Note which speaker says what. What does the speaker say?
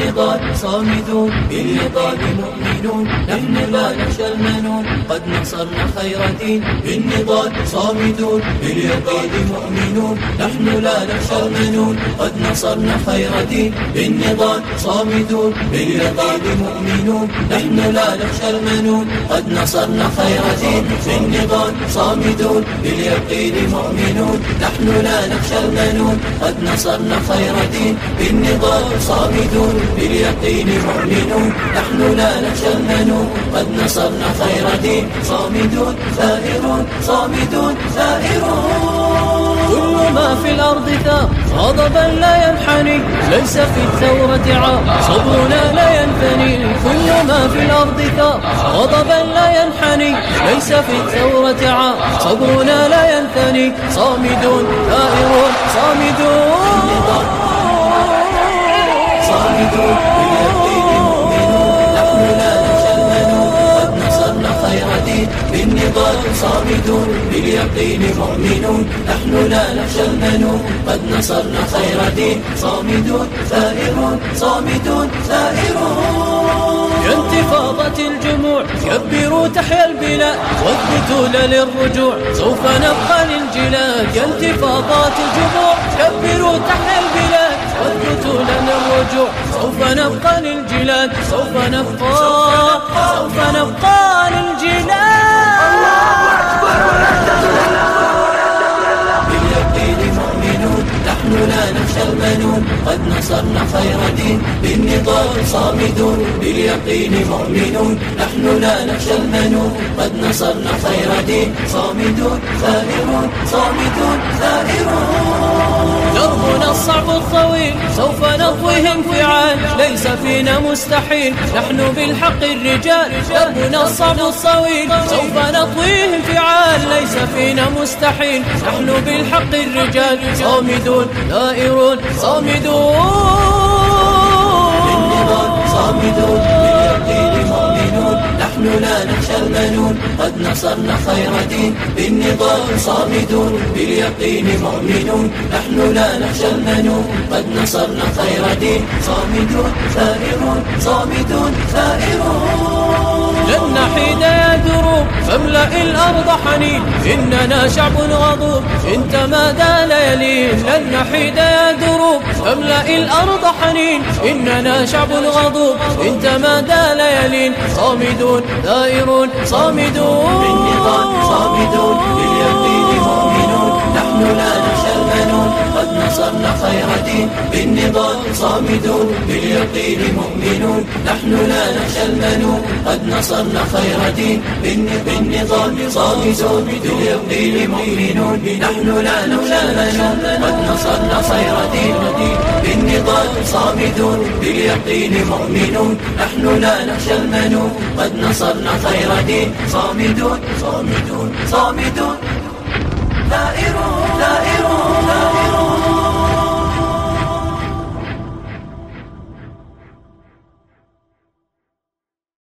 Speaker 1: بالنضال صامدون بالنضال مؤمنون نحن لا نخشى المنون قد نصرنا خير دين بالنضال صامدون باليقين مؤمنون نحن لا نخشى المنون قد نصرنا خير دين بالنضال صامدون باليقين مؤمنون نحن لا نخشى المنون قد نصرنا خير دين بالنضال صامدون باليقين مؤمنون نحن لا نخشى المنون قد نصرنا خير دين بالنضال صامدون باليقين مؤمنون نحن لا نخشى المنون قد نصرنا خير دين صامدون ثائرون صامدون ثائرون كل ما في الأرض ثار غضبا لا ينحني ليس في الثورة عار صبرنا لا ينثني كل ما في الأرض ثار غضبا لا ينحني ليس في الثورة عار صبرنا لا ينثني صامدون ثائرون صامدون صامدون باليقين مؤمنون نحن لا نخشى المنون قد نصرنا خير دين بالنضال صامدون باليقين مؤمنون نحن لا نخشى المنون قد نصرنا خير دين صامدون ثائرون صامدون ثائرون يا انتفاضة الجموع كبروا تحيا البلاد واثبتوا للرجوع سوف نبقى للجلاد يا انتفاضات الجموع كبروا تحيا البلاد واثبتوا لنا الرجوع سوف نبقى للجلاد سوف نبقى للجلاد الله أكبر باليقين مؤمنون نحن لا نخشى المنون قد نصرنا خير دين بالنضال صامدون باليقين مؤمنون نحن لا نخشى المنون قد نصرنا خير دين صامدون ثائرون صامدون ثائرون دربنا الصعب الطويل سوف نطويه انفعال ليس فينا مستحيل نحن بالحق الرجال دربنا الصعب الطويل سوف نطويه انفعال ليس فينا مستحيل نحن بالحق الرجال صامدون ثائرون صامدون صامدون باليقين مؤمنون نحن لا نخشى المنون قد نصرنا خير دين بالنضال صامدون باليقين مؤمنون نحن لا نخشى المنون قد نصرنا خير دين صامدون ثائرون صامدون ثائرون لن نحيد يا دروب فاملأ الأرض حنين إننا شعب غضوب إن تمادى ليالين لن نحيد يا دروب فاملأ الأرض حنين إننا شعب غضوب إن تمادى ليالين صامدون ثائرون صامدون بالنضال صامدون باليقين مؤمنون نحن لا نخشى المنون قد نصرنا خير دين بالنضال صامدون باليقين مؤمنون نحن لا نخشى المنون قد نصرنا خير دين بالنضال صامدون باليقين مؤمنون نحن لا نخشى المنون قد نصرنا خير دين بالنضال صامدون باليقين مؤمنون نحن لا نخشى المنون قد نصرنا خير دين صامدون صامدون صامدون ثائرون